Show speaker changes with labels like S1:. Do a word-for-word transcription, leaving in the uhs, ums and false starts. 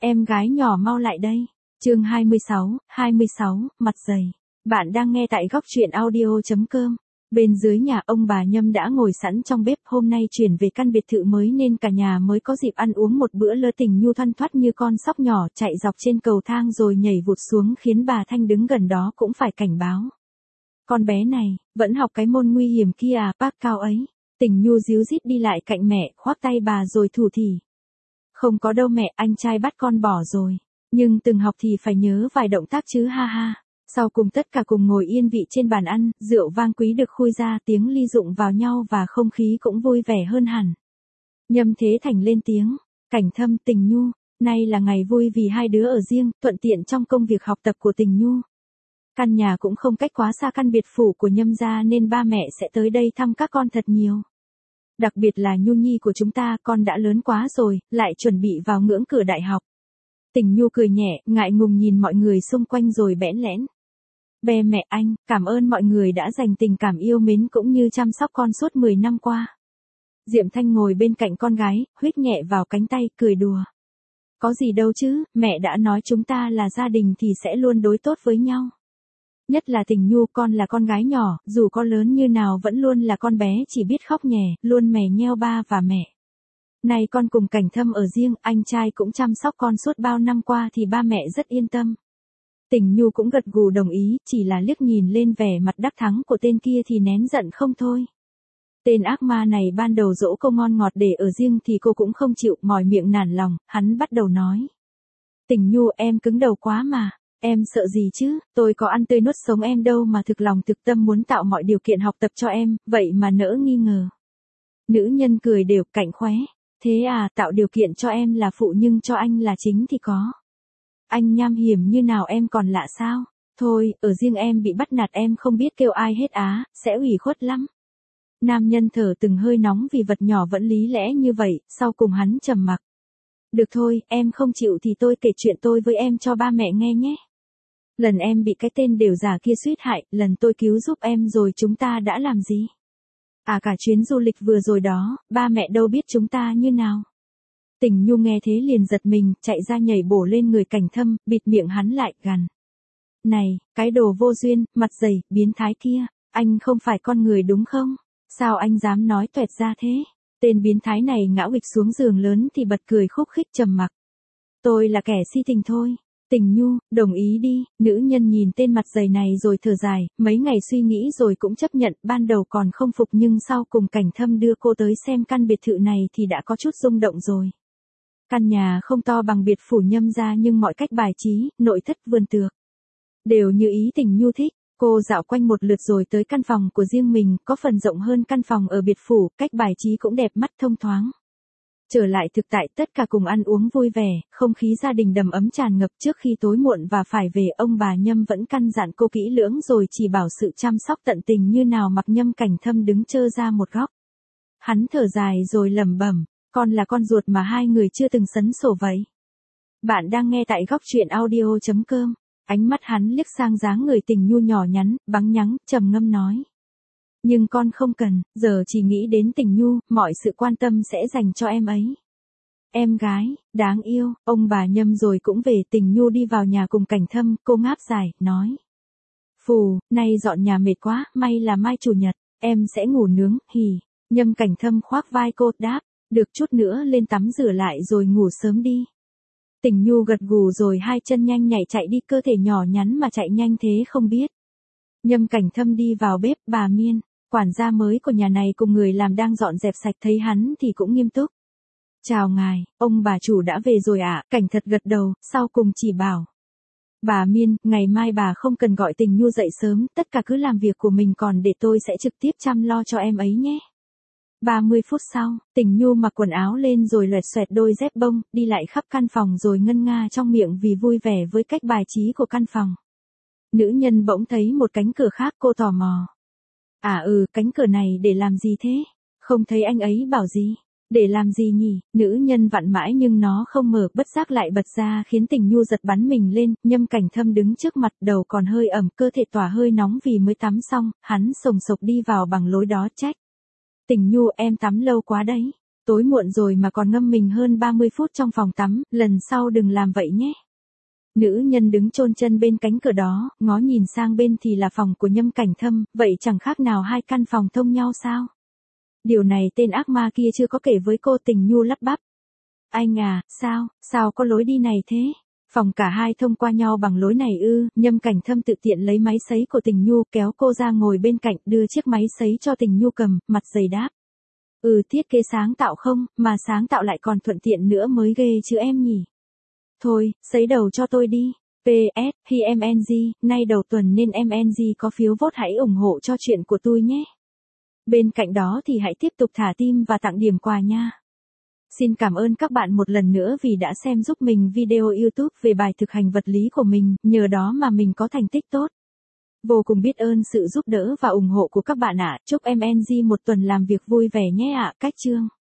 S1: Em gái nhỏ mau lại đây. Chương hai mươi sáu, hai mươi sáu, mặt dày. Bạn đang nghe tại góc truyện audio chấm com. Bên dưới nhà ông bà Nhâm đã ngồi sẵn trong bếp, hôm nay chuyển về căn biệt thự mới nên cả nhà mới có dịp ăn uống một bữa lơ. Tình Nhu thoăn thoắt như con sóc nhỏ chạy dọc trên cầu thang rồi nhảy vụt xuống khiến bà Thanh đứng gần đó cũng phải cảnh báo. Con bé này, vẫn học cái môn nguy hiểm kia à, bác cao ấy. Tình Nhu díu dít đi lại cạnh mẹ, khoác tay bà rồi thủ thỉ. Không có đâu mẹ, anh trai bắt con bỏ rồi. Nhưng từng học thì phải nhớ vài động tác chứ ha ha. Sau cùng tất cả cùng ngồi yên vị trên bàn ăn, rượu vang quý được khui ra, tiếng ly rụng vào nhau và không khí cũng vui vẻ hơn hẳn. Nhâm Thế Thành lên tiếng, Cảnh Thâm, Tình Nhu, nay là ngày vui vì hai đứa ở riêng, thuận tiện trong công việc học tập của Tình Nhu. Căn nhà cũng không cách quá xa căn biệt phủ của Nhâm gia nên ba mẹ sẽ tới đây thăm các con thật nhiều. Đặc biệt là Nhu Nhi của chúng ta, con đã lớn quá rồi, lại chuẩn bị vào ngưỡng cửa đại học. Tình Nhu cười nhẹ, ngại ngùng nhìn mọi người xung quanh rồi bẽn lẽn. Bè mẹ anh, cảm ơn mọi người đã dành tình cảm yêu mến cũng như chăm sóc con suốt mười năm qua. Diệm Thanh ngồi bên cạnh con gái, huýt nhẹ vào cánh tay, cười đùa. Có gì đâu chứ, mẹ đã nói chúng ta là gia đình thì sẽ luôn đối tốt với nhau. Nhất là Tình Nhu, con là con gái nhỏ, dù có lớn như nào vẫn luôn là con bé chỉ biết khóc nhè, luôn mè nheo ba và mẹ. Này con cùng Cảnh Thâm ở riêng, anh trai cũng chăm sóc con suốt bao năm qua thì ba mẹ rất yên tâm. Tình Nhu cũng gật gù đồng ý, chỉ là liếc nhìn lên vẻ mặt đắc thắng của tên kia thì nén giận không thôi. Tên ác ma này ban đầu dỗ cô ngon ngọt để ở riêng thì cô cũng không chịu, mỏi miệng nản lòng, hắn bắt đầu nói. Tình Nhu, em cứng đầu quá mà. Em sợ gì chứ, tôi có ăn tươi nuốt sống em đâu mà thực lòng thực tâm muốn tạo mọi điều kiện học tập cho em, vậy mà nỡ nghi ngờ. Nữ nhân cười đều, cạnh khóe. Thế à, tạo điều kiện cho em là phụ nhưng cho anh là chính thì có. Anh nham hiểm như nào em còn lạ sao? Thôi, ở riêng em bị bắt nạt em không biết kêu ai hết á, sẽ ủy khuất lắm. Nam nhân thở từng hơi nóng vì vật nhỏ vẫn lý lẽ như vậy, sau cùng hắn trầm mặc. Được thôi, em không chịu thì tôi kể chuyện tôi với em cho ba mẹ nghe nhé. Lần em bị cái tên đều giả kia suýt hại, lần tôi cứu giúp em rồi chúng ta đã làm gì? À cả chuyến du lịch vừa rồi đó, ba mẹ đâu biết chúng ta như nào. Tình Nhu nghe thế liền giật mình, chạy ra nhảy bổ lên người Cảnh Thâm, bịt miệng hắn lại, gằn. Này, cái đồ vô duyên, mặt dày, biến thái kia, anh không phải con người đúng không? Sao anh dám nói toẹt ra thế? Tên biến thái này ngã ụịch xuống giường lớn thì bật cười khúc khích trầm mặc. Tôi là kẻ si tình thôi. Tình Nhu, đồng ý đi, nữ nhân nhìn tên mặt dày này rồi thở dài, mấy ngày suy nghĩ rồi cũng chấp nhận, ban đầu còn không phục nhưng sau cùng Cảnh Thâm đưa cô tới xem căn biệt thự này thì đã có chút rung động rồi. Căn nhà không to bằng biệt phủ Nhâm gia nhưng mọi cách bài trí, nội thất vườn tược đều như ý Tình Nhu thích. Cô dạo quanh một lượt rồi tới căn phòng của riêng mình, có phần rộng hơn căn phòng ở biệt phủ, cách bài trí cũng đẹp mắt thông thoáng. Trở lại thực tại, tất cả cùng ăn uống vui vẻ, không khí gia đình đầm ấm tràn ngập. Trước khi tối muộn và phải về, ông bà Nhâm vẫn căn dặn cô kỹ lưỡng rồi chỉ bảo sự chăm sóc tận tình như nào. Mặc Nhâm Cảnh Thâm đứng trơ ra một góc. Hắn thở dài rồi lẩm bẩm, con là con ruột mà hai người chưa từng sấn sổ vậy. Bạn đang nghe tại góc truyện audio chấm com. Ánh mắt hắn liếc sang dáng người Tình Nhu nhỏ nhắn, bắn nhắng, trầm ngâm nói. Nhưng con không cần, giờ chỉ nghĩ đến Tình Nhu, mọi sự quan tâm sẽ dành cho em ấy. Em gái, đáng yêu, ông bà Nhâm rồi cũng về. Tình Nhu đi vào nhà cùng Cảnh Thâm, cô ngáp dài, nói. Phù, nay dọn nhà mệt quá, may là mai chủ nhật, em sẽ ngủ nướng, hì. Nhâm Cảnh Thâm khoác vai cô, đáp, được chút nữa lên tắm rửa lại rồi ngủ sớm đi. Tình Nhu gật gù rồi hai chân nhanh nhảy chạy đi, cơ thể nhỏ nhắn mà chạy nhanh thế không biết. Nhâm Cảnh Thâm đi vào bếp, bà Miên, quản gia mới của nhà này cùng người làm đang dọn dẹp sạch, thấy hắn thì cũng nghiêm túc. Chào ngài, ông bà chủ đã về rồi ạ, à? Cảnh Thật gật đầu, sau cùng chỉ bảo. Bà Miên, ngày mai bà không cần gọi Tình Nhu dậy sớm, tất cả cứ làm việc của mình còn để tôi sẽ trực tiếp chăm lo cho em ấy nhé. ba mươi phút sau, Tình Nhu mặc quần áo lên rồi loẹt xoẹt đôi dép bông, đi lại khắp căn phòng rồi ngân nga trong miệng vì vui vẻ với cách bài trí của căn phòng. Nữ nhân bỗng thấy một cánh cửa khác, cô tò mò. À ừ, cánh cửa này để làm gì thế? Không thấy anh ấy bảo gì? Để làm gì nhỉ? Nữ nhân vặn mãi nhưng nó không mở, bất giác lại bật ra khiến Tình Nhu giật bắn mình lên. Nhâm Cảnh Thâm đứng trước mặt, đầu còn hơi ẩm, cơ thể tỏa hơi nóng vì mới tắm xong, hắn sồng sộc đi vào bằng lối đó, trách. Tình Nhu, em tắm lâu quá đấy. Tối muộn rồi mà còn ngâm mình hơn ba mươi phút trong phòng tắm, lần sau đừng làm vậy nhé. Nữ nhân đứng chôn chân bên cánh cửa đó, ngó nhìn sang bên thì là phòng của Nhâm Cảnh Thâm, vậy chẳng khác nào hai căn phòng thông nhau sao? Điều này tên ác ma kia chưa có kể với cô. Tình Nhu lắp bắp. Anh à, sao, sao có lối đi này thế? Phòng cả hai thông qua nhau bằng lối này ư? Nhâm Cảnh Thâm tự tiện lấy máy sấy của Tình Nhu, kéo cô ra ngồi bên cạnh, đưa chiếc máy sấy cho Tình Nhu cầm, mặt dày đáp. Ừ, thiết kế sáng tạo không, mà sáng tạo lại còn thuận tiện nữa mới ghê chứ em nhỉ. Thôi, sấy đầu cho tôi đi. pê ét, hi em en giê, nay đầu tuần nên em en giê có phiếu vote, hãy ủng hộ cho chuyện của tôi nhé. Bên cạnh đó thì hãy tiếp tục thả tim và tặng điểm quà nha. Xin cảm ơn các bạn một lần nữa vì đã xem giúp mình video YouTube về bài thực hành vật lý của mình, nhờ đó mà mình có thành tích tốt. Vô cùng biết ơn sự giúp đỡ và ủng hộ của các bạn ạ. Chúc em en giê một tuần làm việc vui vẻ nhé ạ. Cách chương